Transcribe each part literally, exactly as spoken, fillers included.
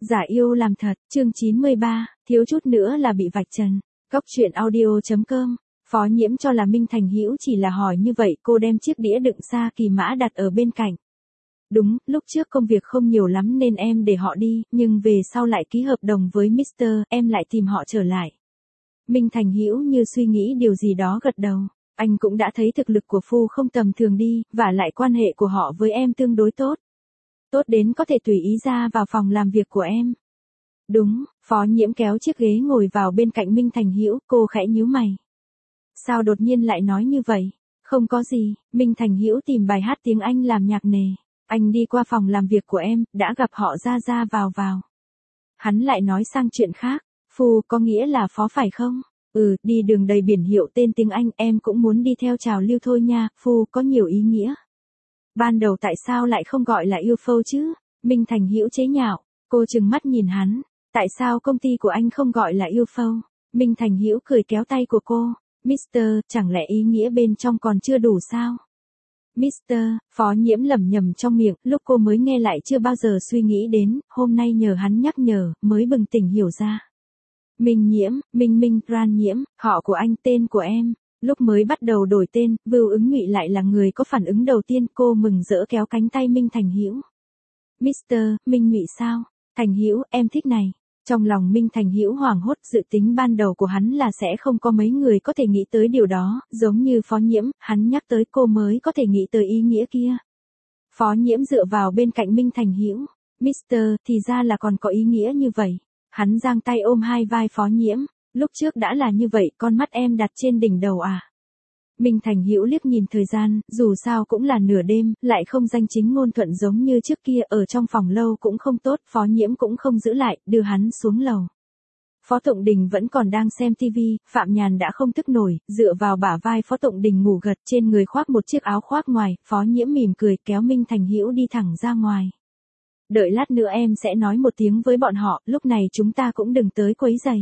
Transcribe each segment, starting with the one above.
Giả yêu làm thật, chương chín mươi ba, thiếu chút nữa là bị vạch trần. Cóc truyện audio chấm com. Phó Nhiễm cho là Minh Thành Hữu chỉ là hỏi như vậy, cô đem chiếc đĩa đựng sa kỳ mã đặt ở bên cạnh. Đúng, lúc trước công việc không nhiều lắm nên em để họ đi, nhưng về sau lại ký hợp đồng với mít tơ, em lại tìm họ trở lại. Minh Thành Hữu như suy nghĩ điều gì đó gật đầu. Anh cũng đã thấy thực lực của Phu không tầm thường đi, và lại quan hệ của họ với em tương đối tốt. Tốt đến có thể tùy ý ra vào phòng làm việc của em. Đúng, Phó Nhiễm kéo chiếc ghế ngồi vào bên cạnh Minh Thành Hữu, cô khẽ nhíu mày. Sao đột nhiên lại nói như vậy? Không có gì, Minh Thành Hữu tìm bài hát tiếng Anh làm nhạc nền. Anh đi qua phòng làm việc của em, đã gặp họ ra ra vào vào. Hắn lại nói sang chuyện khác, Phu có nghĩa là Phó phải không? Ừ, đi đường đầy biển hiệu tên tiếng Anh, em cũng muốn đi theo trào lưu thôi nha, Phu có nhiều ý nghĩa. Ban đầu tại sao lại không gọi là u ép ô chứ? Minh Thành Hữu chế nhạo, cô trừng mắt nhìn hắn, tại sao công ty của anh không gọi là u ép ô? Minh Thành Hữu cười kéo tay của cô, Mister, chẳng lẽ ý nghĩa bên trong còn chưa đủ sao? Mister, Phó Nhiễm lẩm nhẩm trong miệng, lúc cô mới nghe lại chưa bao giờ suy nghĩ đến, hôm nay nhờ hắn nhắc nhở, mới bừng tỉnh hiểu ra. Minh Nhiễm, Minh Minh, Ran Nhiễm, họ của anh, tên của em. Lúc mới bắt đầu đổi tên, Vưu Ứng Ngụy lại là người có phản ứng đầu tiên, cô mừng rỡ kéo cánh tay Minh Thành Hữu. Mister, Minh Ngụy sao? Thành Hữu, em thích này. Trong lòng Minh Thành Hữu hoảng hốt, dự tính ban đầu của hắn là sẽ không có mấy người có thể nghĩ tới điều đó, giống như Phó Nhiễm, hắn nhắc tới cô mới có thể nghĩ tới ý nghĩa kia. Phó Nhiễm dựa vào bên cạnh Minh Thành Hữu, Mister, thì ra là còn có ý nghĩa như vậy. Hắn giang tay ôm hai vai Phó Nhiễm, lúc trước đã là như vậy, con mắt em đặt trên đỉnh đầu à? Minh Thành Hữu liếc nhìn thời gian, dù sao cũng là nửa đêm, lại không danh chính ngôn thuận giống như trước kia, ở trong phòng lâu cũng không tốt, Phó Nhiễm cũng không giữ lại, đưa hắn xuống lầu. Phó Tụng Đình vẫn còn đang xem tivi, Phạm Nhàn đã không thức nổi, dựa vào bả vai Phó Tụng Đình ngủ gật, trên người khoác một chiếc áo khoác ngoài, Phó Nhiễm mỉm cười kéo Minh Thành Hữu đi thẳng ra ngoài. Đợi lát nữa em sẽ nói một tiếng với bọn họ, lúc này chúng ta cũng đừng tới quấy rầy.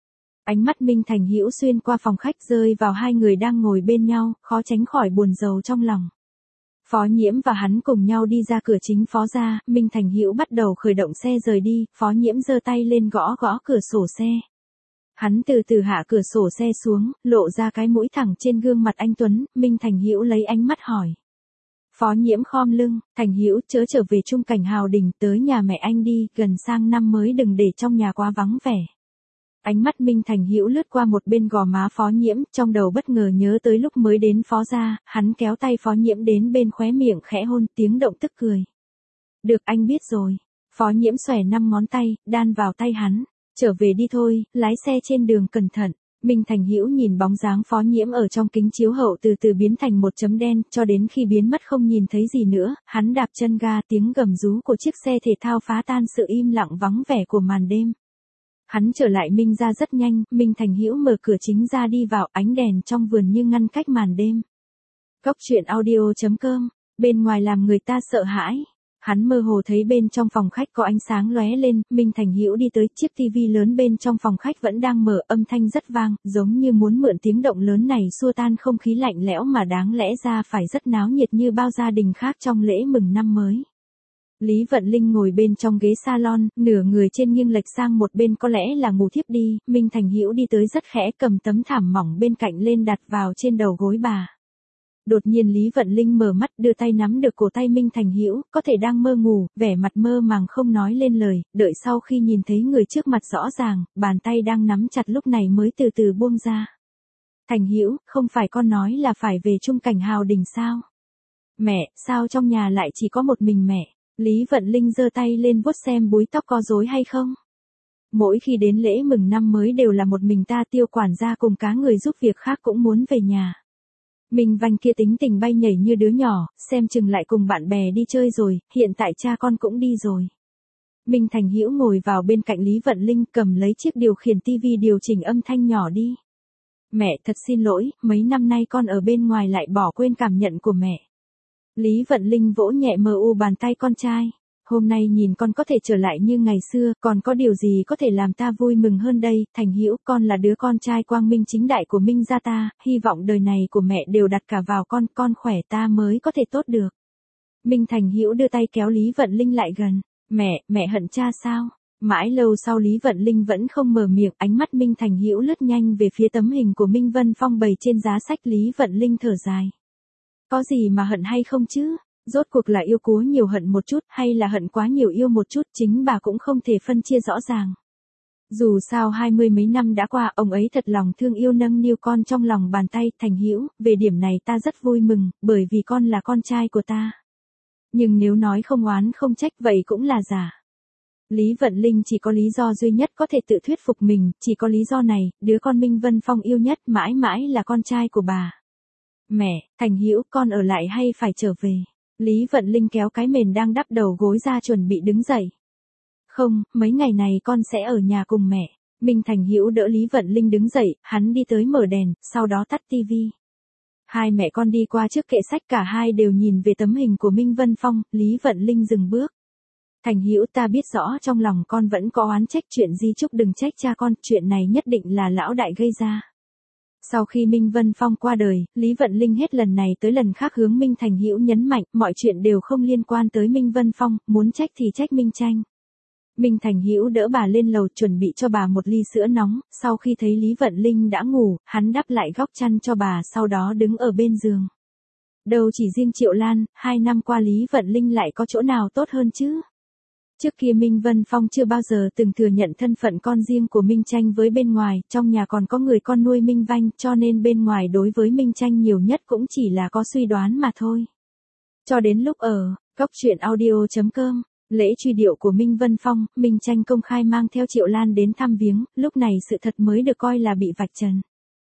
Ánh mắt Minh Thành Hữu xuyên qua phòng khách rơi vào hai người đang ngồi bên nhau, khó tránh khỏi buồn rầu trong lòng. Phó Nhiễm và hắn cùng nhau đi ra cửa chính Phó gia, Minh Thành Hữu bắt đầu khởi động xe rời đi, Phó Nhiễm giơ tay lên gõ gõ cửa sổ xe. Hắn từ từ hạ cửa sổ xe xuống, lộ ra cái mũi thẳng trên gương mặt anh tuấn, Minh Thành Hữu lấy ánh mắt hỏi. Phó Nhiễm khom lưng, Thành Hữu chớ trở về Trung Cảnh Hào Đình, tới nhà mẹ anh đi, gần sang năm mới đừng để trong nhà quá vắng vẻ. Ánh mắt Minh Thành Hữu lướt qua một bên gò má Phó Nhiễm, trong đầu bất ngờ nhớ tới lúc mới đến Phó gia, hắn kéo tay Phó Nhiễm đến bên khóe miệng khẽ hôn, tiếng động tức cười. Được, anh biết rồi. Phó Nhiễm xòe năm ngón tay, đan vào tay hắn. Trở về đi thôi, lái xe trên đường cẩn thận. Minh Thành Hữu nhìn bóng dáng Phó Nhiễm ở trong kính chiếu hậu từ từ biến thành một chấm đen, cho đến khi biến mất không nhìn thấy gì nữa, hắn đạp chân ga, tiếng gầm rú của chiếc xe thể thao phá tan sự im lặng vắng vẻ của màn đêm. Hắn trở lại Minh gia rất nhanh, Minh Thành Hữu mở cửa chính ra đi vào, ánh đèn trong vườn như ngăn cách màn đêm. Cóc truyện audio chấm com, bên ngoài làm người ta sợ hãi. Hắn mơ hồ thấy bên trong phòng khách có ánh sáng lóe lên, Minh Thành Hữu đi tới, chiếc tivi lớn bên trong phòng khách vẫn đang mở, âm thanh rất vang, giống như muốn mượn tiếng động lớn này xua tan không khí lạnh lẽo mà đáng lẽ ra phải rất náo nhiệt như bao gia đình khác trong lễ mừng năm mới. Lý Vận Linh ngồi bên trong ghế salon, nửa người trên nghiêng lệch sang một bên có lẽ là ngủ thiếp đi, Minh Thành Hữu đi tới rất khẽ cầm tấm thảm mỏng bên cạnh lên đặt vào trên đầu gối bà. Đột nhiên Lý Vận Linh mở mắt đưa tay nắm được cổ tay Minh Thành Hữu, có thể đang mơ ngủ, vẻ mặt mơ màng không nói lên lời, đợi sau khi nhìn thấy người trước mặt rõ ràng, bàn tay đang nắm chặt lúc này mới từ từ buông ra. Thành Hữu, không phải con nói là phải về Trung Cảnh Hào Đình sao? Mẹ, sao trong nhà lại chỉ có một mình mẹ? Lý Vận Linh giơ tay lên vuốt xem búi tóc có rối hay không. Mỗi khi đến lễ mừng năm mới đều là một mình ta, Tiêu quản gia cùng cá người giúp việc khác cũng muốn về nhà. Minh Vanh kia tính tình bay nhảy như đứa nhỏ, xem chừng lại cùng bạn bè đi chơi rồi, hiện tại cha con cũng đi rồi. Minh Thành Hữu ngồi vào bên cạnh Lý Vận Linh, cầm lấy chiếc điều khiển tivi điều chỉnh âm thanh nhỏ đi. Mẹ, thật xin lỗi, mấy năm nay con ở bên ngoài lại bỏ quên cảm nhận của mẹ. Lý Vận Linh vỗ nhẹ mờ u bàn tay con trai. Hôm nay nhìn con có thể trở lại như ngày xưa, còn có điều gì có thể làm ta vui mừng hơn đây? Thành Hữu, con là đứa con trai quang minh chính đại của Minh gia ta, hy vọng đời này của mẹ đều đặt cả vào con, con khỏe ta mới có thể tốt được. Minh Thành Hữu đưa tay kéo Lý Vận Linh lại gần. Mẹ, mẹ hận cha sao? Mãi lâu sau Lý Vận Linh vẫn không mở miệng, ánh mắt Minh Thành Hữu lướt nhanh về phía tấm hình của Minh Vân Phong bày trên giá sách. Lý Vận Linh thở dài. Có gì mà hận hay không chứ? Rốt cuộc là yêu cố nhiều hận một chút hay là hận quá nhiều yêu một chút, chính bà cũng không thể phân chia rõ ràng. Dù sao hai mươi mấy năm đã qua, ông ấy thật lòng thương yêu nâng niu con trong lòng bàn tay. Thành Hữu, về điểm này ta rất vui mừng, bởi vì con là con trai của ta. Nhưng nếu nói không oán không trách vậy cũng là giả. Lý Vận Linh chỉ có lý do duy nhất có thể tự thuyết phục mình, chỉ có lý do này, đứa con Minh Vân Phong yêu nhất mãi mãi là con trai của bà. Mẹ, Thành Hữu, con ở lại hay phải trở về? Lý Vận Linh kéo cái mền đang đắp đầu gối ra chuẩn bị đứng dậy. Không, mấy ngày này con sẽ ở nhà cùng mẹ. Minh Thành Hữu đỡ Lý Vận Linh đứng dậy, hắn đi tới mở đèn, sau đó tắt tivi. Hai mẹ con đi qua trước kệ sách, cả hai đều nhìn về tấm hình của Minh Vân Phong. Lý Vận Linh dừng bước. Thành Hữu, ta biết rõ trong lòng con vẫn có oán trách, chuyện Di Trúc đừng trách cha con, chuyện này nhất định là lão đại gây ra. Sau khi Minh Vân Phong qua đời, Lý Vận Linh hết lần này tới lần khác hướng Minh Thành Hữu nhấn mạnh, mọi chuyện đều không liên quan tới Minh Vân Phong, muốn trách thì trách Minh Tranh. Minh Thành Hữu đỡ bà lên lầu chuẩn bị cho bà một ly sữa nóng, sau khi thấy Lý Vận Linh đã ngủ, hắn đắp lại góc chăn cho bà, sau đó đứng ở bên giường. Đâu chỉ riêng Triệu Lan, hai năm qua Lý Vận Linh lại có chỗ nào tốt hơn chứ? Trước kia Minh Vân Phong chưa bao giờ từng thừa nhận thân phận con riêng của Minh Tranh với bên ngoài, trong nhà còn có người con nuôi Minh Vanh, cho nên bên ngoài đối với Minh Tranh nhiều nhất cũng chỉ là có suy đoán mà thôi. Cho đến lúc ở Cóc Truyện Audio chấm com, lễ truy điệu của Minh Vân Phong, Minh Tranh công khai mang theo Triệu Lan đến thăm viếng, lúc này sự thật mới được coi là bị vạch trần.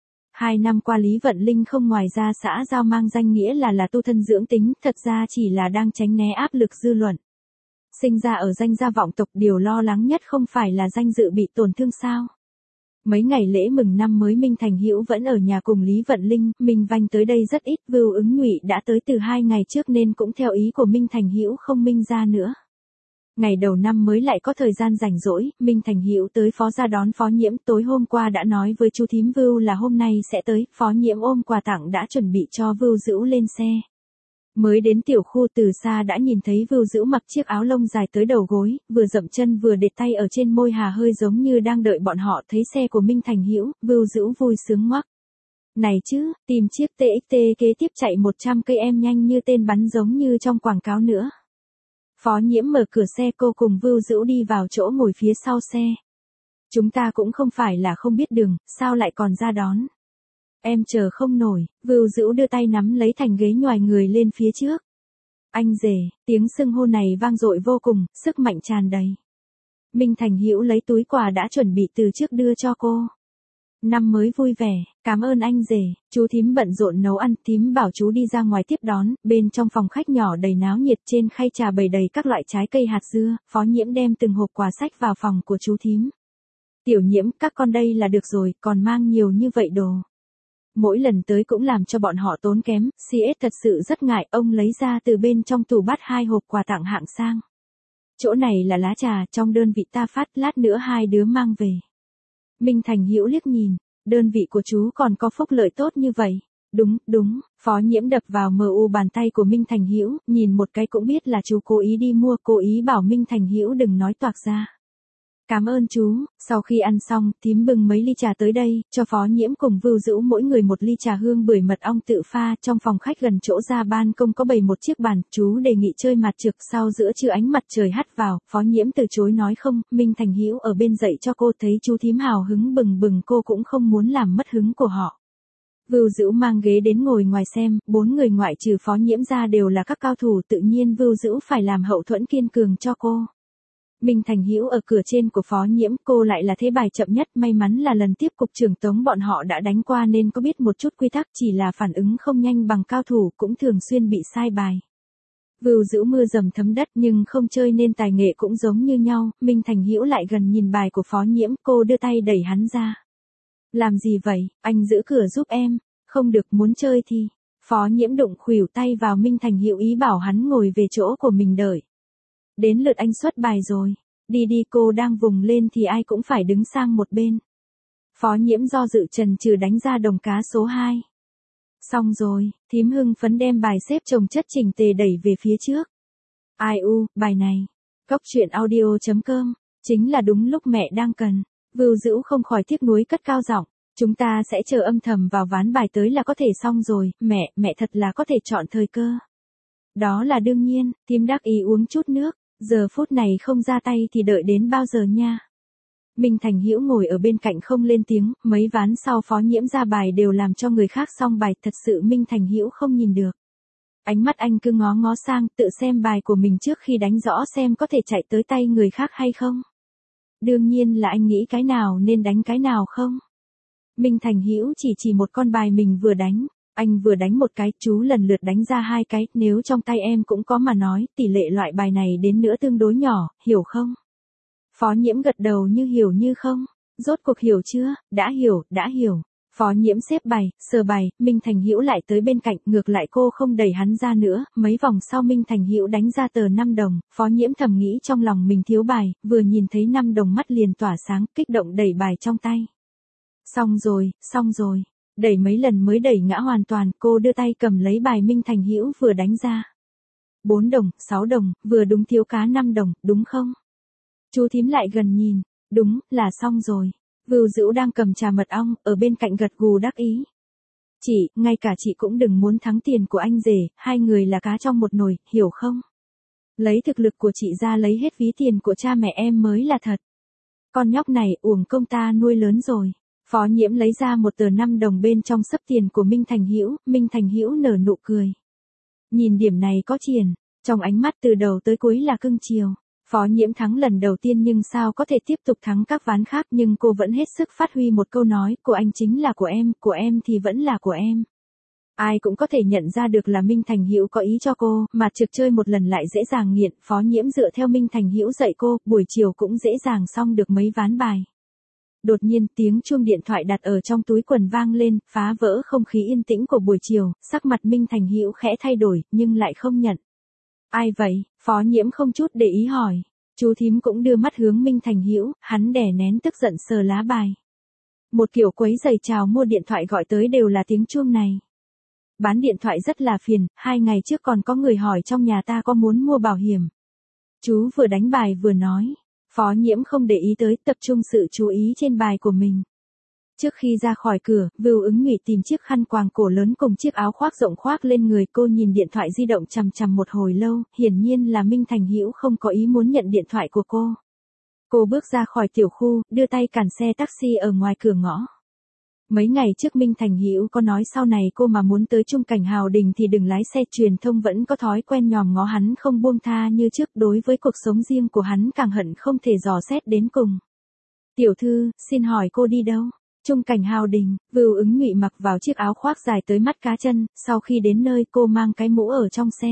Hai năm qua Lý Vận Linh không ngoài ra xã giao mang danh nghĩa là là tu thân dưỡng tính, thật ra chỉ là đang tránh né áp lực dư luận. Sinh ra ở danh gia vọng tộc, điều lo lắng nhất không phải là danh dự bị tổn thương sao? Mấy ngày lễ mừng năm mới Minh Thành Hữu vẫn ở nhà cùng Lý Vận Linh, Minh Vanh tới đây rất ít, Vưu Ứng Nhụy đã tới từ hai ngày trước nên cũng theo ý của Minh Thành Hữu không minh ra nữa. Ngày đầu năm mới lại có thời gian rảnh rỗi, Minh Thành Hữu tới Phó gia đón Phó Nhiễm, tối hôm qua đã nói với chú thím Vưu là hôm nay sẽ tới, Phó Nhiễm ôm quà tặng đã chuẩn bị cho Vưu Dữu lên xe. Mới đến tiểu khu từ xa đã nhìn thấy Vưu Dữu mặc chiếc áo lông dài tới đầu gối, vừa dậm chân vừa đệt tay ở trên môi hà hơi giống như đang đợi bọn họ. Thấy xe của Minh Thành Hữu, Vưu Dữu vui sướng ngoắc. Này chứ, tìm chiếc tê ích tê kế tiếp chạy một trăm cây em nhanh như tên bắn giống như trong quảng cáo nữa. Phó Nhiễm mở cửa xe, cô cùng Vưu Dữu đi vào chỗ ngồi phía sau xe. Chúng ta cũng không phải là không biết đường, sao lại còn ra đón? Em chờ không nổi, Vưu Dữu đưa tay nắm lấy thành ghế nhoài người lên phía trước. Anh rể, tiếng xưng hô này vang dội vô cùng, sức mạnh tràn đầy. Minh Thành Hữu lấy túi quà đã chuẩn bị từ trước đưa cho cô. Năm mới vui vẻ, cảm ơn anh rể, chú thím bận rộn nấu ăn, thím bảo chú đi ra ngoài tiếp đón, bên trong phòng khách nhỏ đầy náo nhiệt, trên khay trà bày đầy các loại trái cây hạt dưa, Phó Nhiễm đem từng hộp quà sách vào phòng của chú thím. Tiểu Nhiễm, các con đây là được rồi, còn mang nhiều như vậy đồ. Mỗi lần tới cũng làm cho bọn họ tốn kém, xê ét thật sự rất ngại, ông lấy ra từ bên trong tủ bắt hai hộp quà tặng hạng sang. Chỗ này là lá trà, trong đơn vị ta phát, lát nữa hai đứa mang về. Minh Thành Hữu liếc nhìn, đơn vị của chú còn có phúc lợi tốt như vậy. Đúng, đúng, Phó Nhiễm đập vào mờ u bàn tay của Minh Thành Hữu, nhìn một cái cũng biết là chú cố ý đi mua, cố ý bảo Minh Thành Hữu đừng nói toạc ra. Cảm ơn chú. Sau khi ăn xong, thím bưng mấy ly trà tới đây, cho Phó Nhiễm cùng Vưu Dữu mỗi người một ly trà hương bưởi mật ong tự pha. Trong phòng khách gần chỗ ra ban công có bày một chiếc bàn, chú đề nghị chơi mặt trược, sau giữa trưa ánh mặt trời hắt vào, Phó Nhiễm từ chối nói không. Minh Thành Hữu ở bên dạy cho cô, thấy chú thím hào hứng bừng bừng, cô cũng không muốn làm mất hứng của họ. Vưu Dữu mang ghế đến ngồi ngoài xem, bốn người ngoại trừ Phó Nhiễm ra đều là các cao thủ, tự nhiên Vưu Dữu phải làm hậu thuẫn kiên cường cho cô. Minh Thành Hữu ở cửa trên của Phó Nhiễm, cô lại là thế bài chậm nhất, may mắn là lần tiếp cục trưởng Tống bọn họ đã đánh qua nên có biết một chút quy tắc, chỉ là phản ứng không nhanh bằng cao thủ, cũng thường xuyên bị sai bài. Vưu Dữu mưa dầm thấm đất nhưng không chơi nên tài nghệ cũng giống như nhau. Minh Thành Hữu lại gần nhìn bài của Phó Nhiễm, cô đưa tay đẩy hắn ra. Làm gì vậy, anh giữ cửa giúp em. Không được, muốn chơi thì. Phó Nhiễm đụng khuỷu tay vào Minh Thành Hữu ý bảo hắn ngồi về chỗ của mình đợi. Đến lượt anh xuất bài rồi. Đi đi, cô đang vùng lên thì ai cũng phải đứng sang một bên. Phó Nhiễm do dự chần chừ đánh ra đồng cá số hai. Xong rồi, thím hưng phấn đem bài xếp chồng chất chỉnh tề đẩy về phía trước. Ai u, bài này. Cóc Truyện Audio chấm com Chính là đúng lúc mẹ đang cần. Vưu Dữu không khỏi tiếc nuối cất cao giọng. Chúng ta sẽ chờ âm thầm vào ván bài tới là có thể xong rồi, mẹ, mẹ thật là có thể chọn thời cơ. Đó là đương nhiên, Thím đắc ý uống chút nước, giờ phút này không ra tay thì đợi đến bao giờ nha. Minh Thành Hữu ngồi ở bên cạnh không lên tiếng, mấy ván sau Phó Nhiễm ra bài đều làm cho người khác xong bài, thật sự Minh Thành Hữu không nhìn được. Ánh mắt anh cứ ngó ngó sang, tự xem bài của mình trước khi đánh rõ xem có thể chạy tới tay người khác hay không. Đương nhiên là anh nghĩ cái nào nên đánh cái nào không. Minh Thành Hữu chỉ chỉ một con bài mình vừa đánh, anh vừa đánh một cái, chú lần lượt đánh ra hai cái, nếu trong tay em cũng có mà nói, tỷ lệ loại bài này đến nữa tương đối nhỏ, hiểu không? Phó Nhiễm gật đầu như hiểu như không, rốt cuộc hiểu chưa, đã hiểu, đã hiểu. Phó Nhiễm xếp bài, sờ bài, Minh Thành Hữu lại tới bên cạnh, ngược lại cô không đẩy hắn ra nữa, mấy vòng sau Minh Thành Hữu đánh ra tờ năm đồng, Phó Nhiễm thầm nghĩ trong lòng mình thiếu bài, vừa nhìn thấy năm đồng mắt liền tỏa sáng, kích động đẩy bài trong tay. Xong rồi, xong rồi, đẩy mấy lần mới đẩy ngã hoàn toàn, cô đưa tay cầm lấy bài Minh Thành Hữu vừa đánh ra. bốn đồng, sáu đồng, vừa đúng thiếu cá năm đồng, đúng không? Chú Thím lại gần nhìn, đúng, là xong rồi. Vưu Dữu đang cầm trà mật ong, ở bên cạnh gật gù đắc ý. Chị, ngay cả chị cũng đừng muốn thắng tiền của anh rể, hai người là cá trong một nồi, hiểu không? Lấy thực lực của chị ra lấy hết ví tiền của cha mẹ em mới là thật. Con nhóc này uổng công ta nuôi lớn rồi. Phó Nhiễm lấy ra một tờ năm đồng bên trong xấp tiền của Minh Thành Hữu, Minh Thành Hữu nở nụ cười. Nhìn điểm này có triển, trong ánh mắt từ đầu tới cuối là cưng chiều. Phó Nhiễm thắng lần đầu tiên nhưng sao có thể tiếp tục thắng các ván khác, nhưng cô vẫn hết sức phát huy một câu nói, của anh chính là của em, của em thì vẫn là của em. Ai cũng có thể nhận ra được là Minh Thành Hữu có ý cho cô, mà trực chơi một lần lại dễ dàng nghiện, Phó Nhiễm dựa theo Minh Thành Hữu dạy cô, buổi chiều cũng dễ dàng xong được mấy ván bài. Đột nhiên tiếng chuông điện thoại đặt ở trong túi quần vang lên, phá vỡ không khí yên tĩnh của buổi chiều, sắc mặt Minh Thành Hữu khẽ thay đổi, nhưng lại không nhận. Ai vậy? Phó Nhiễm không chút để ý hỏi. Chú Thím cũng đưa mắt hướng Minh Thành Hữu, hắn đè nén tức giận sờ lá bài. Một kiểu quấy giày chào mua điện thoại gọi tới đều là tiếng chuông này. Bán điện thoại rất là phiền, hai ngày trước còn có người hỏi trong nhà ta có muốn mua bảo hiểm. Chú vừa đánh bài vừa nói. Phó Nhiễm không để ý tới, tập trung sự chú ý trên bài của mình. Trước khi ra khỏi cửa, Vưu Ứng Nghị tìm chiếc khăn quàng cổ lớn cùng chiếc áo khoác rộng khoác lên người, cô nhìn điện thoại di động chằm chằm một hồi lâu, hiển nhiên là Minh Thành Hữu không có ý muốn nhận điện thoại của cô. Cô bước ra khỏi tiểu khu, đưa tay cản xe taxi ở ngoài cửa ngõ. Mấy ngày trước Minh Thành Hữu có nói sau này cô mà muốn tới Trung Cảnh Hào Đình thì đừng lái xe, truyền thông vẫn có thói quen nhòm ngó hắn không buông tha như trước, đối với cuộc sống riêng của hắn càng hận không thể dò xét đến cùng. Tiểu thư, xin hỏi cô đi đâu? Trung Cảnh Hào Đình, Vưu Ứng Nghị mặc vào chiếc áo khoác dài tới mắt cá chân, sau khi đến nơi cô mang cái mũ ở trong xe.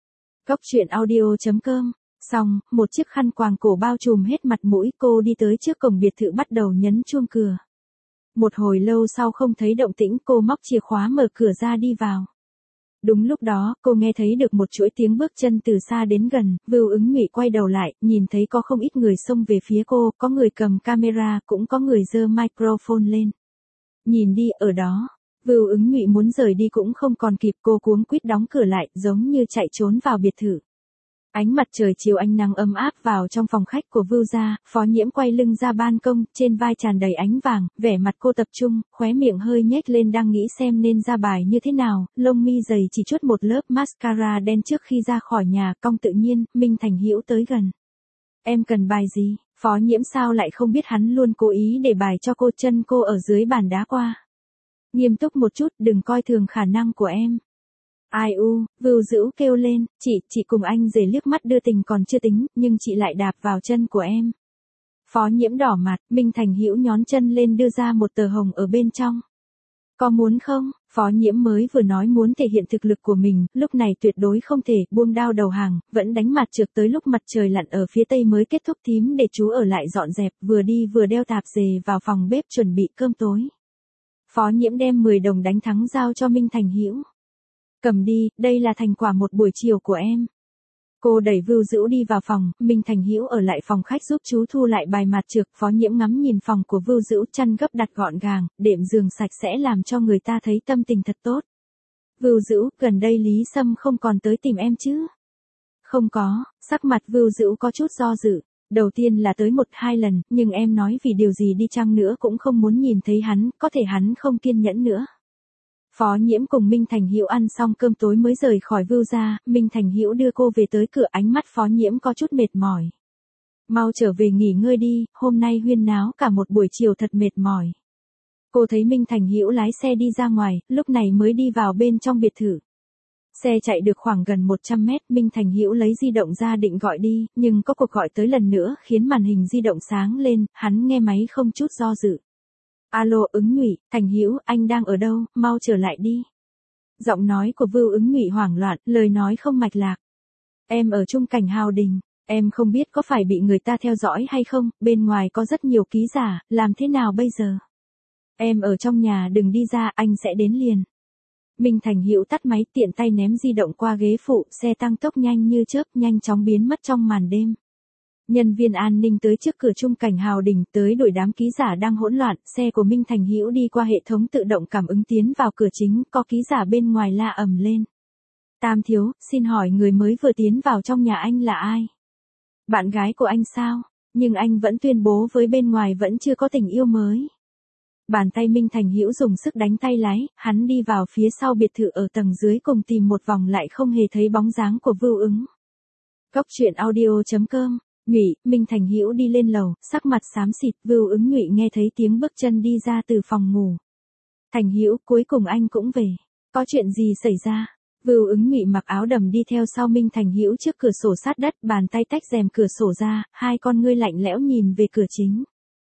Góc truyện audio chấm com. Xong, một chiếc khăn quàng cổ bao trùm hết mặt mũi, cô đi tới trước cổng biệt thự bắt đầu nhấn chuông cửa. Một hồi lâu sau không thấy động tĩnh, cô móc chìa khóa mở cửa ra đi vào. Đúng lúc đó, cô nghe thấy được một chuỗi tiếng bước chân từ xa đến gần, Vưu Ứng Nghị quay đầu lại, nhìn thấy có không ít người xông về phía cô, có người cầm camera, cũng có người giơ microphone lên. Nhìn đi, ở đó. Vưu Ứng Nghị muốn rời đi cũng không còn kịp, cô cuống quýt đóng cửa lại, giống như chạy trốn vào biệt thự. Ánh mặt trời chiều ánh nắng ấm áp vào trong phòng khách của Vưu gia, Phó Nhiễm quay lưng ra ban công, trên vai tràn đầy ánh vàng, vẻ mặt cô tập trung, khóe miệng hơi nhếch lên đang nghĩ xem nên ra bài như thế nào, lông mi dày chỉ chuốt một lớp mascara đen trước khi ra khỏi nhà, cong tự nhiên, Minh Thành Hữu tới gần. Em cần bài gì? Phó Nhiễm sao lại không biết hắn luôn cố ý để bài cho cô, chân cô ở dưới bàn đá qua. Nghiêm túc một chút, đừng coi thường khả năng của em. Ai u, Vưu Dữu kêu lên, chị, chị cùng anh rể liếc mắt đưa tình còn chưa tính, nhưng chị lại đạp vào chân của em. Phó Nhiễm đỏ mặt, Minh Thành Hữu nhón chân lên đưa ra một tờ hồng ở bên trong. Có muốn không? Phó Nhiễm mới vừa nói muốn thể hiện thực lực của mình, lúc này tuyệt đối không thể buông đao đầu hàng, vẫn đánh mặt trượt tới lúc mặt trời lặn ở phía tây mới kết thúc. Thím để chú ở lại dọn dẹp, vừa đi vừa đeo tạp dề vào phòng bếp chuẩn bị cơm tối. Phó Nhiễm đem mười đồng đánh thắng giao cho Minh Thành Hữu. Cầm đi, đây là thành quả một buổi chiều của em. Cô đẩy Vưu Dữu đi vào phòng, Minh Thành Hữu ở lại phòng khách giúp chú thu lại bài mặt trược. Phó Nhiễm ngắm nhìn phòng của Vưu Dữu, chăn gấp đặt gọn gàng, đệm giường sạch sẽ làm cho người ta thấy tâm tình thật tốt. Vưu Dữu, gần đây Lý Sâm không còn tới tìm em chứ? Không có, sắc mặt Vưu Dữu có chút do dự. Đầu tiên là tới một hai lần, nhưng em nói vì điều gì đi chăng nữa cũng không muốn nhìn thấy hắn, có thể hắn không kiên nhẫn nữa. Phó Nhiễm cùng Minh Thành Hữu ăn xong cơm tối mới rời khỏi Vưu gia, Minh Thành Hữu đưa cô về tới cửa, ánh mắt Phó Nhiễm có chút mệt mỏi. Mau trở về nghỉ ngơi đi, hôm nay huyên náo cả một buổi chiều thật mệt mỏi. Cô thấy Minh Thành Hữu lái xe đi ra ngoài, lúc này mới đi vào bên trong biệt thự. Xe chạy được khoảng gần một trăm mét, Minh Thành Hữu lấy di động ra định gọi đi, nhưng có cuộc gọi tới lần nữa khiến màn hình di động sáng lên, hắn nghe máy không chút do dự. Alo, Ứng Nhụy, Thành Hữu, anh đang ở đâu, mau trở lại đi. Giọng nói của Vưu Ứng Nhụy hoảng loạn, lời nói không mạch lạc. Em ở Trung Cảnh Hào Đình, em không biết có phải bị người ta theo dõi hay không, bên ngoài có rất nhiều ký giả, làm thế nào bây giờ? Em ở trong nhà đừng đi ra, anh sẽ đến liền. Minh Thành Hữu tắt máy, tiện tay ném di động qua ghế phụ, xe tăng tốc nhanh như chớp, nhanh chóng biến mất trong màn đêm. Nhân viên an ninh tới trước cửa Trung Cảnh Hào Đình, tới đuổi đám ký giả đang hỗn loạn, xe của Minh Thành Hữu đi qua hệ thống tự động cảm ứng tiến vào cửa chính, có ký giả bên ngoài la ầm lên. Tam thiếu, xin hỏi người mới vừa tiến vào trong nhà anh là ai? Bạn gái của anh sao? Nhưng anh vẫn tuyên bố với bên ngoài vẫn chưa có tình yêu mới. Bàn tay Minh Thành Hữu dùng sức đánh tay lái, hắn đi vào phía sau biệt thự ở tầng dưới cùng tìm một vòng lại không hề thấy bóng dáng của Vưu Ứng. Cốc truyện audio chấm com. Nhụy, Minh Thành Hữu đi lên lầu, sắc mặt xám xịt, Vưu Ứng Nhụy nghe thấy tiếng bước chân đi ra từ phòng ngủ. Thành Hữu, cuối cùng anh cũng về. Có chuyện gì xảy ra? Vưu Ứng Nhụy mặc áo đầm đi theo sau Minh Thành Hữu trước cửa sổ sát đất, bàn tay tách rèm cửa sổ ra, hai con ngươi lạnh lẽo nhìn về cửa chính.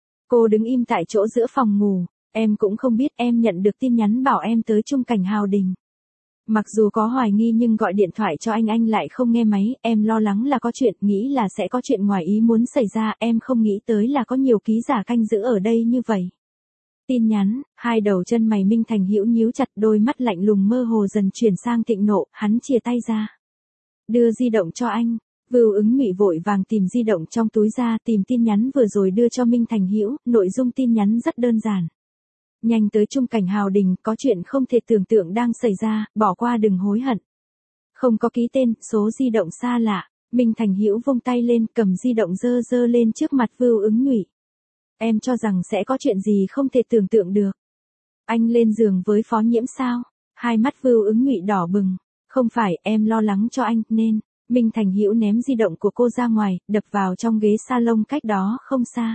Cô đứng im tại chỗ giữa phòng ngủ, em cũng không biết, em nhận được tin nhắn bảo em tới Trung Cảnh Hào Đình. Mặc dù có hoài nghi nhưng gọi điện thoại cho anh anh lại không nghe máy, em lo lắng là có chuyện, nghĩ là sẽ có chuyện ngoài ý muốn xảy ra, em không nghĩ tới là có nhiều ký giả canh giữ ở đây như vậy. Tin nhắn, hai đầu chân mày Minh Thành Hữu nhíu chặt, đôi mắt lạnh lùng mơ hồ dần chuyển sang thịnh nộ, hắn chìa tay ra. Đưa di động cho anh. Vưu Ứng Nhụy vội vàng tìm di động trong túi ra, tìm tin nhắn vừa rồi đưa cho Minh Thành Hữu, nội dung tin nhắn rất đơn giản. Nhanh tới Trung Cảnh Hào Đình, có chuyện không thể tưởng tượng đang xảy ra, bỏ qua đừng hối hận. Không có ký tên, số di động xa lạ, Minh Thành Hữu vung tay lên, cầm di động dơ dơ lên trước mặt Vưu Ứng Nhụy. Em cho rằng sẽ có chuyện gì không thể tưởng tượng được. Anh lên giường với Phó Nhiễm sao? Hai mắt Vưu Ứng Nhụy đỏ bừng. Không phải, em lo lắng cho anh, nên. Minh Thành Hữu ném di động của cô ra ngoài, đập vào trong ghế salon cách đó không xa.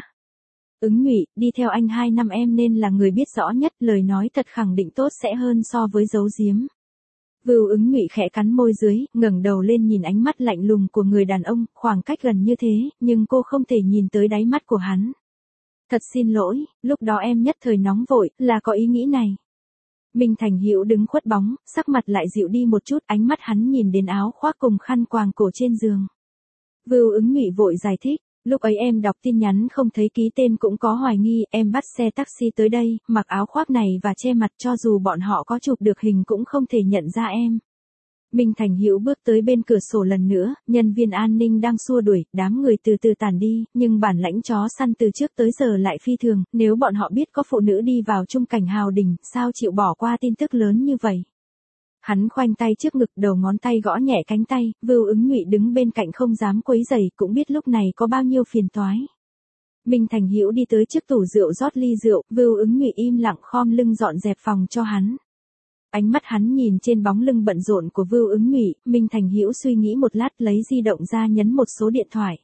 Ứng Nhụy, đi theo anh hai năm em nên là người biết rõ nhất, lời nói thật khẳng định tốt sẽ hơn so với giấu giếm. Vưu Ứng Nhụy khẽ cắn môi dưới, ngẩng đầu lên nhìn ánh mắt lạnh lùng của người đàn ông, khoảng cách gần như thế, nhưng cô không thể nhìn tới đáy mắt của hắn. Thật xin lỗi, lúc đó em nhất thời nóng vội, là có ý nghĩ này. Minh Thành Hữu đứng khuất bóng, sắc mặt lại dịu đi một chút, ánh mắt hắn nhìn đến áo khoác cùng khăn quàng cổ trên giường. Vưu Ứng Nhụy vội giải thích, lúc ấy em đọc tin nhắn không thấy ký tên cũng có hoài nghi, em bắt xe taxi tới đây, mặc áo khoác này và che mặt, cho dù bọn họ có chụp được hình cũng không thể nhận ra em. Minh Thành Hữu bước tới bên cửa sổ lần nữa, nhân viên an ninh đang xua đuổi, đám người từ từ tản đi, nhưng bản lãnh chó săn từ trước tới giờ lại phi thường, nếu bọn họ biết có phụ nữ đi vào Trung Cảnh Hào Đình, sao chịu bỏ qua tin tức lớn như vậy. Hắn khoanh tay trước ngực, đầu ngón tay gõ nhẹ cánh tay, Vưu Ứng Nhụy đứng bên cạnh không dám quấy rầy, cũng biết lúc này có bao nhiêu phiền toái. Minh Thành Hữu đi tới trước tủ rượu rót ly rượu, Vưu Ứng Nhụy im lặng khom lưng dọn dẹp phòng cho hắn. Ánh mắt hắn nhìn trên bóng lưng bận rộn của Vưu Ứng Nhụy, Minh Thành Hữu suy nghĩ một lát lấy di động ra nhấn một số điện thoại.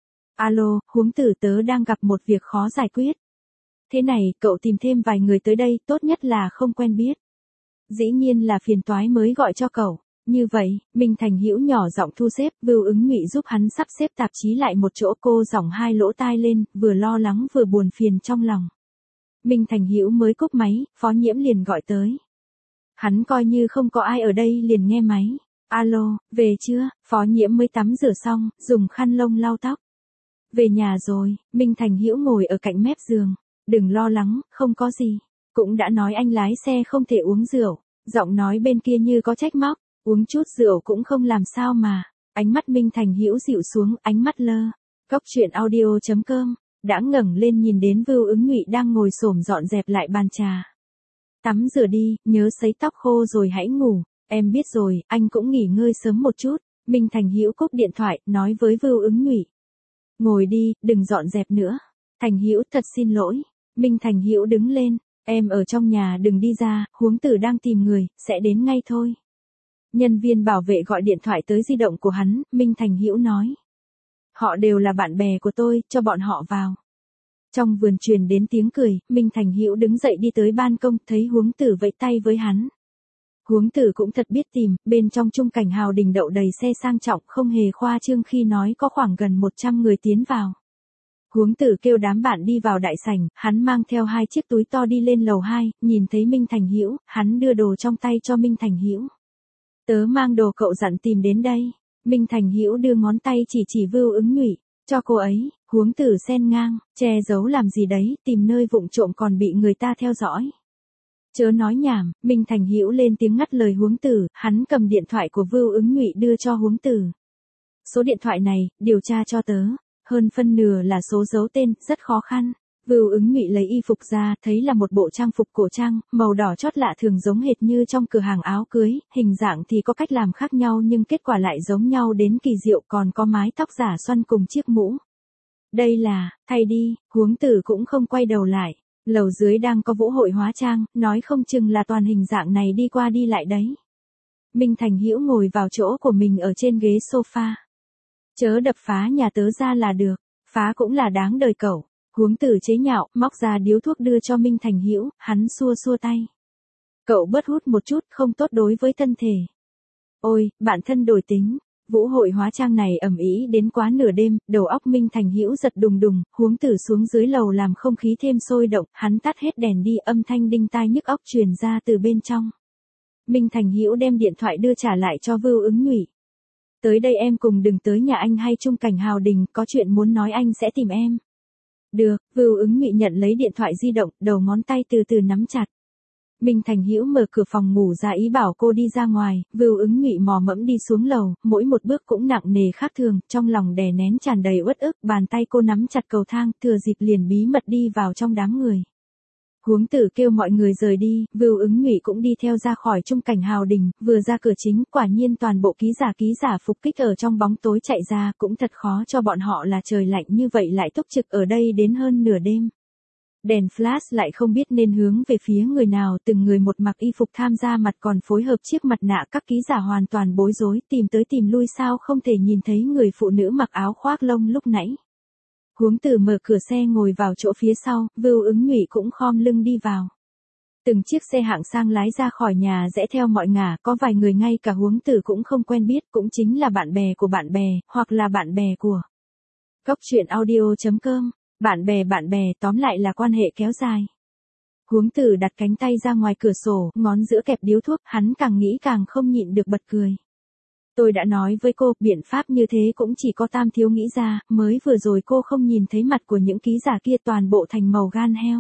Alo, huống tử tớ đang gặp một việc khó giải quyết. Thế này, cậu tìm thêm vài người tới đây, tốt nhất là không quen biết. Dĩ nhiên là phiền toái mới gọi cho cậu. Như vậy, Minh Thành Hữu nhỏ giọng thu xếp, Vưu Ứng Nhụy giúp hắn sắp xếp tạp chí lại một chỗ, cô giỏng hai lỗ tai lên, vừa lo lắng vừa buồn phiền trong lòng. Minh Thành Hữu mới cúp máy, Phó Nhiễm liền gọi tới. Hắn coi như không có ai ở đây liền nghe máy. Alo, về chưa? Phó Nhiễm mới tắm rửa xong, dùng khăn lông lau tóc. Về nhà rồi, Minh Thành Hữu ngồi ở cạnh mép giường. Đừng lo lắng, không có gì. Cũng đã nói anh lái xe không thể uống rượu. Giọng nói bên kia như có trách móc. Uống chút rượu cũng không làm sao mà. Ánh mắt Minh Thành Hữu dịu xuống, ánh mắt lơ. Cốc truyện audio chấm com. Đã ngẩng lên nhìn đến Vưu Ứng Nhụy đang ngồi xổm dọn dẹp lại bàn trà. Tắm rửa đi, nhớ sấy tóc khô rồi hãy ngủ. Em biết rồi, anh cũng nghỉ ngơi sớm một chút. Minh Thành Hữu cúp điện thoại, nói với Vưu Ứng Nhụy. Ngồi đi, đừng dọn dẹp nữa. Thành Hữu thật xin lỗi. Minh Thành Hữu đứng lên, em ở trong nhà đừng đi ra, Huống Tử đang tìm người, sẽ đến ngay thôi. Nhân viên bảo vệ gọi điện thoại tới di động của hắn, Minh Thành Hữu nói. Họ đều là bạn bè của tôi, cho bọn họ vào. Trong vườn truyền đến tiếng cười, Minh Thành Hữu đứng dậy đi tới ban công, thấy Huống Tử vẫy tay với hắn. Huống Tử cũng thật biết tìm, bên trong Trung Cảnh Hào Đình đậu đầy xe sang trọng, không hề khoa trương khi nói có khoảng gần một trăm người tiến vào. Huống Tử kêu đám bạn đi vào đại sảnh, hắn mang theo hai chiếc túi to đi lên lầu hai, nhìn thấy Minh Thành Hữu, hắn đưa đồ trong tay cho Minh Thành Hữu. Tớ mang đồ cậu dặn tìm đến đây. Minh Thành Hữu đưa ngón tay chỉ chỉ Vưu Ứng Nhụy, cho cô ấy. Huống Tử xen ngang, che giấu làm gì đấy, tìm nơi vụng trộm còn bị người ta theo dõi. Chớ nói nhảm, Minh Thành Hữu lên tiếng ngắt lời Huống Tử, hắn cầm điện thoại của Vưu Ứng Nhụy đưa cho Huống Tử. Số điện thoại này, điều tra cho tớ, hơn phân nửa là số giấu tên, rất khó khăn. Vưu Ứng Nhụy lấy y phục ra, thấy là một bộ trang phục cổ trang, màu đỏ chót lạ thường giống hệt như trong cửa hàng áo cưới, hình dạng thì có cách làm khác nhau nhưng kết quả lại giống nhau đến kỳ diệu, còn có mái tóc giả xoăn cùng chiếc mũ. Đây là, thay đi, Huống Tử cũng không quay đầu lại. Lầu dưới đang có vũ hội hóa trang, nói không chừng là toàn hình dạng này đi qua đi lại đấy. Minh Thành Hữu ngồi vào chỗ của mình ở trên ghế sofa. Chớ đập phá nhà tớ ra là được, phá cũng là đáng đời cậu. Huống Tử chế nhạo, móc ra điếu thuốc đưa cho Minh Thành Hữu, hắn xua xua tay. Cậu bớt hút một chút, không tốt đối với thân thể. Ôi, bạn thân đổi tính. Vũ hội hóa trang này ầm ĩ đến quá nửa đêm, đầu óc Minh Thành Hữu giật đùng đùng, Huống Tử xuống dưới lầu làm không khí thêm sôi động, hắn tắt hết đèn đi, âm thanh đinh tai nhức óc truyền ra từ bên trong. Minh Thành Hữu đem điện thoại đưa trả lại cho Vưu Ứng Nhụy. Tới đây em cùng đừng tới nhà anh hay Trung Cảnh Hào Đình, có chuyện muốn nói anh sẽ tìm em. Được, Vưu Ứng Nhụy nhận lấy điện thoại di động, đầu ngón tay từ từ nắm chặt. Minh Thành Hữu mở cửa phòng ngủ ra ý bảo cô đi ra ngoài, Vưu Ứng Nhụy mò mẫm đi xuống lầu, mỗi một bước cũng nặng nề khác thường, trong lòng đè nén tràn đầy uất ức, bàn tay cô nắm chặt cầu thang, thừa dịp liền bí mật đi vào trong đám người. Huống Tử kêu mọi người rời đi, Vưu Ứng Nhụy cũng đi theo ra khỏi Trung Cảnh Hào Đình, vừa ra cửa chính, quả nhiên toàn bộ ký giả ký giả phục kích ở trong bóng tối chạy ra, cũng thật khó cho bọn họ là trời lạnh như vậy lại túc trực ở đây đến hơn nửa đêm. Đèn flash lại không biết nên hướng về phía người nào, từng người một mặc y phục tham gia mặt còn phối hợp chiếc mặt nạ, các ký giả hoàn toàn bối rối, tìm tới tìm lui sao không thể nhìn thấy người phụ nữ mặc áo khoác lông lúc nãy. Huống Tử mở cửa xe ngồi vào chỗ phía sau, Vưu Ứng Nhụy cũng khom lưng đi vào. Từng chiếc xe hạng sang lái ra khỏi nhà rẽ theo mọi ngả, có vài người ngay cả Huống Tử cũng không quen biết, cũng chính là bạn bè của bạn bè, hoặc là bạn bè của. Góc truyện audio chấm com. Bạn bè bạn bè, tóm lại là quan hệ kéo dài. Huống Tử đặt cánh tay ra ngoài cửa sổ, ngón giữa kẹp điếu thuốc, hắn càng nghĩ càng không nhịn được bật cười. Tôi đã nói với cô, biện pháp như thế cũng chỉ có Tam thiếu nghĩ ra, mới vừa rồi cô không nhìn thấy mặt của những ký giả kia toàn bộ thành màu gan heo.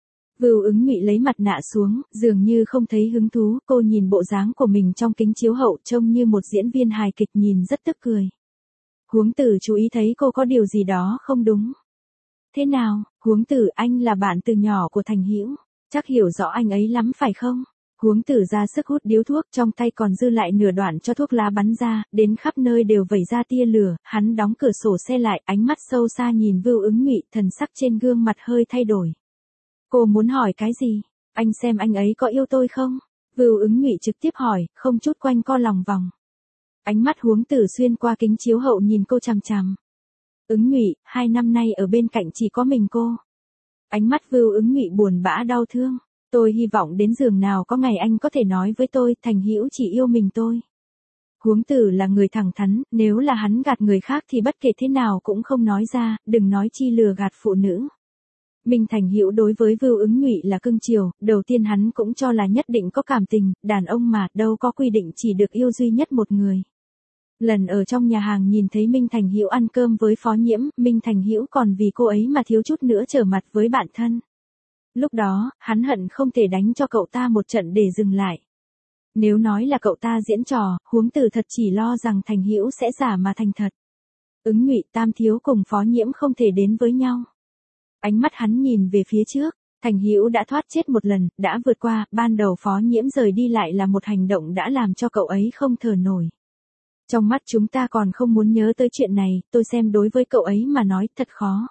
Vưu Ứng Nhụy lấy mặt nạ xuống, dường như không thấy hứng thú, cô nhìn bộ dáng của mình trong kính chiếu hậu trông như một diễn viên hài kịch nhìn rất tức cười. Huống Tử chú ý thấy cô có điều gì đó không đúng. Thế nào, Huống Tử, anh là bạn từ nhỏ của Thành Hữu, chắc hiểu rõ anh ấy lắm phải không? Huống Tử ra sức hút điếu thuốc, trong tay còn dư lại nửa đoạn cho thuốc lá bắn ra, đến khắp nơi đều vẩy ra tia lửa, hắn đóng cửa sổ xe lại, ánh mắt sâu xa nhìn Vưu Ứng Nhụy, thần sắc trên gương mặt hơi thay đổi. Cô muốn hỏi cái gì? Anh xem anh ấy có yêu tôi không? Vưu Ứng Nhụy trực tiếp hỏi, không chút quanh co lòng vòng. Ánh mắt Huống Tử xuyên qua kính chiếu hậu nhìn cô chằm chằm. Ứng Nhụy, hai năm nay ở bên cạnh chỉ có mình cô. Ánh mắt Vưu Ứng Nhụy buồn bã đau thương. Tôi hy vọng đến giường nào có ngày anh có thể nói với tôi, Thành Hữu chỉ yêu mình tôi. Huống Tử là người thẳng thắn, nếu là hắn gạt người khác thì bất kể thế nào cũng không nói ra, đừng nói chi lừa gạt phụ nữ. Minh Thành Hữu đối với Vưu Ứng Nhụy là cưng chiều, đầu tiên hắn cũng cho là nhất định có cảm tình, đàn ông mà, đâu có quy định chỉ được yêu duy nhất một người. Lần ở trong nhà hàng nhìn thấy Minh Thành Hữu ăn cơm với Phó Nhiễm, Minh Thành Hữu còn vì cô ấy mà thiếu chút nữa trở mặt với bạn thân. Lúc đó, hắn hận không thể đánh cho cậu ta một trận để dừng lại. Nếu nói là cậu ta diễn trò, Huống Tử thật chỉ lo rằng Thành Hữu sẽ giả mà thành thật. Ứng Nhụy, Tam thiếu cùng Phó Nhiễm không thể đến với nhau. Ánh mắt hắn nhìn về phía trước, Thành Hữu đã thoát chết một lần, đã vượt qua, ban đầu Phó Nhiễm rời đi lại là một hành động đã làm cho cậu ấy không thở nổi. Trong mắt chúng ta còn không muốn nhớ tới chuyện này, tôi xem đối với cậu ấy mà nói thật khó.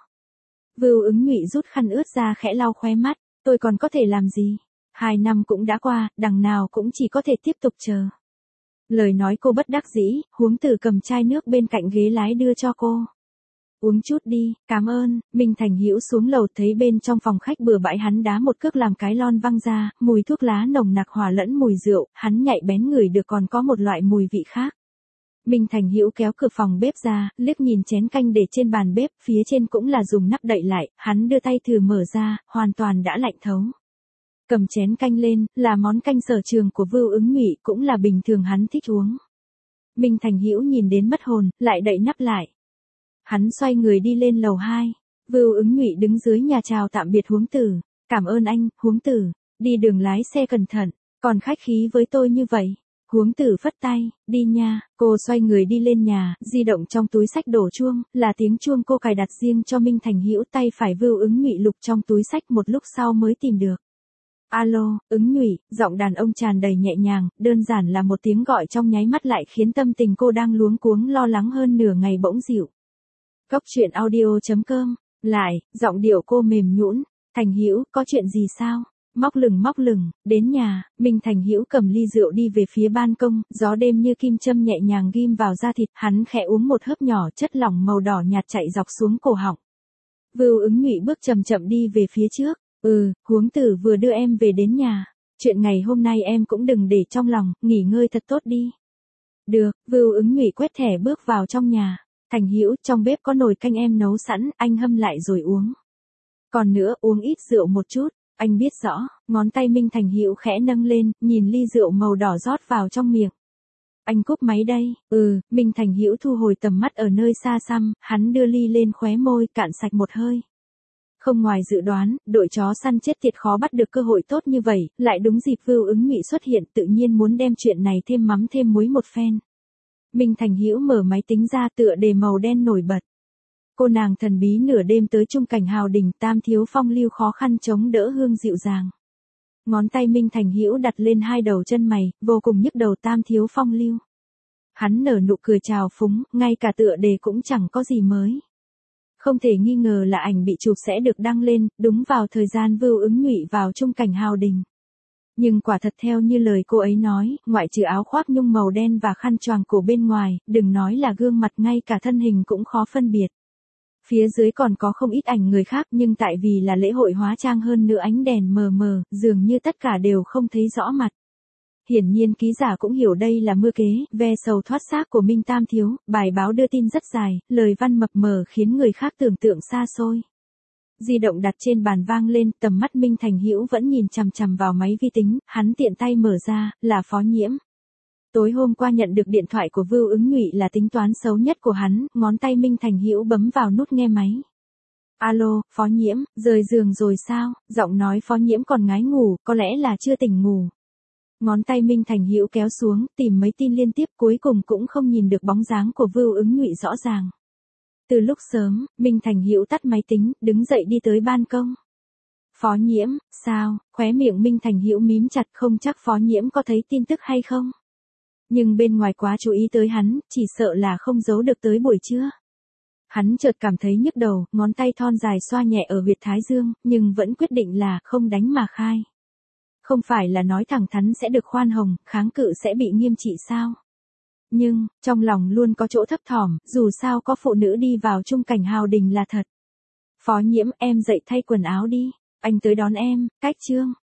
Vưu Ứng Nhụy rút khăn ướt ra khẽ lau khóe mắt, tôi còn có thể làm gì? Hai năm cũng đã qua, đằng nào cũng chỉ có thể tiếp tục chờ. Lời nói cô bất đắc dĩ, Huống Tử cầm chai nước bên cạnh ghế lái đưa cho cô. Uống chút đi, cảm ơn. Minh Thành Hữu xuống lầu thấy bên trong phòng khách bừa bãi, hắn đá một cước làm cái lon văng ra, mùi thuốc lá nồng nặc hòa lẫn mùi rượu, hắn nhạy bén ngửi được còn có một loại mùi vị khác. Minh Thành Hữu kéo cửa phòng bếp ra, liếc nhìn chén canh để trên bàn bếp, phía trên cũng là dùng nắp đậy lại, hắn đưa tay thử mở ra, hoàn toàn đã lạnh thấu. Cầm chén canh lên, là món canh sở trường của Vưu Ứng Nhụy, cũng là bình thường hắn thích uống. Minh Thành Hữu nhìn đến mất hồn, lại đậy nắp lại. Hắn xoay người đi lên lầu hai. Vưu Ứng Nhụy đứng dưới nhà chào tạm biệt Huống Tử. Cảm ơn anh, Huống Tử. Đi đường lái xe cẩn thận, còn khách khí với tôi như vậy. Huống Tử phất tay, đi nha. Cô xoay người đi lên nhà, di động trong túi xách đổ chuông, là tiếng chuông cô cài đặt riêng cho Minh Thành Hữu. Tay phải Vưu Ứng Nhụy lục trong túi xách một lúc sau mới tìm được. Alo, Ứng Nhụy, giọng đàn ông tràn đầy nhẹ nhàng, đơn giản là một tiếng gọi trong nháy mắt lại khiến tâm tình cô đang luống cuống lo lắng hơn nửa ngày bỗng dịu. Cốc truyện audio chấm com, lại, giọng điệu cô mềm nhũn, Thành Hữu, có chuyện gì sao? Móc lửng móc lửng, đến nhà, Minh Thành Hữu cầm ly rượu đi về phía ban công, gió đêm như kim châm nhẹ nhàng ghim vào da thịt, hắn khẽ uống một hớp nhỏ, chất lỏng màu đỏ nhạt chạy dọc xuống cổ họng. Vưu Ứng Nhụy bước chậm chậm đi về phía trước, ừ, Huống Tử vừa đưa em về đến nhà, chuyện ngày hôm nay em cũng đừng để trong lòng, nghỉ ngơi thật tốt đi. Được, Vưu Ứng Nhụy quét thẻ bước vào trong nhà. Thành Hữu, trong bếp có nồi canh em nấu sẵn, anh hâm lại rồi uống. Còn nữa, uống ít rượu một chút, anh biết rõ. Ngón tay Minh Thành Hữu khẽ nâng lên, nhìn ly rượu màu đỏ rót vào trong miệng. Anh cúp máy đây. Ừ, Minh Thành Hữu thu hồi tầm mắt ở nơi xa xăm, hắn đưa ly lên khóe môi, cạn sạch một hơi. Không ngoài dự đoán, đội chó săn chết tiệt khó bắt được cơ hội tốt như vậy, lại đúng dịp Vưu Ứng Nhụy xuất hiện, tự nhiên muốn đem chuyện này thêm mắm thêm muối một phen. Minh Thành Hữu mở máy tính ra, tựa đề màu đen nổi bật. Cô nàng thần bí nửa đêm tới trung cảnh hào đình, Tam Thiếu Phong lưu khó khăn chống đỡ hương dịu dàng. Ngón tay Minh Thành Hữu đặt lên hai đầu chân mày, vô cùng nhức đầu Tam Thiếu Phong lưu. Hắn nở nụ cười chào phúng, ngay cả tựa đề cũng chẳng có gì mới. Không thể nghi ngờ là ảnh bị chụp sẽ được đăng lên, đúng vào thời gian Vưu Ứng Nhụy vào trung cảnh hào đình. Nhưng quả thật theo như lời cô ấy nói, ngoại trừ áo khoác nhung màu đen và khăn choàng cổ bên ngoài, đừng nói là gương mặt, ngay cả thân hình cũng khó phân biệt. Phía dưới còn có không ít ảnh người khác, nhưng tại vì là lễ hội hóa trang hơn nữa ánh đèn mờ mờ, dường như tất cả đều không thấy rõ mặt. Hiển nhiên ký giả cũng hiểu đây là mưu kế, ve sầu thoát xác của Minh Tam Thiếu, bài báo đưa tin rất dài, lời văn mập mờ khiến người khác tưởng tượng xa xôi. Di động đặt trên bàn vang lên, tầm mắt Minh Thành Hữu vẫn nhìn chằm chằm vào máy vi tính, hắn tiện tay mở ra, là Phó Nhiễm. Tối hôm qua nhận được điện thoại của Vưu Ứng Nhụy là tính toán xấu nhất của hắn, ngón tay Minh Thành Hữu bấm vào nút nghe máy. Alo, Phó Nhiễm, rời giường rồi sao? Giọng nói Phó Nhiễm còn ngái ngủ, có lẽ là chưa tỉnh ngủ. Ngón tay Minh Thành Hữu kéo xuống, tìm mấy tin liên tiếp, cuối cùng cũng không nhìn được bóng dáng của Vưu Ứng Nhụy rõ ràng. Từ lúc sớm, Minh Thành Hữu tắt máy tính, đứng dậy đi tới ban công. Phó Nhiễm, sao? Khóe miệng Minh Thành Hữu mím chặt, không chắc Phó Nhiễm có thấy tin tức hay không. Nhưng bên ngoài quá chú ý tới hắn, chỉ sợ là không giấu được tới buổi trưa. Hắn chợt cảm thấy nhức đầu, ngón tay thon dài xoa nhẹ ở huyệt thái dương, nhưng vẫn quyết định là không đánh mà khai. Không phải là nói thẳng thắn sẽ được khoan hồng, kháng cự sẽ bị nghiêm trị sao? Nhưng, trong lòng luôn có chỗ thấp thỏm, dù sao có phụ nữ đi vào trung cảnh hào đình là thật. Phó Nhiễm, em dậy thay quần áo đi, anh tới đón em, cách chương.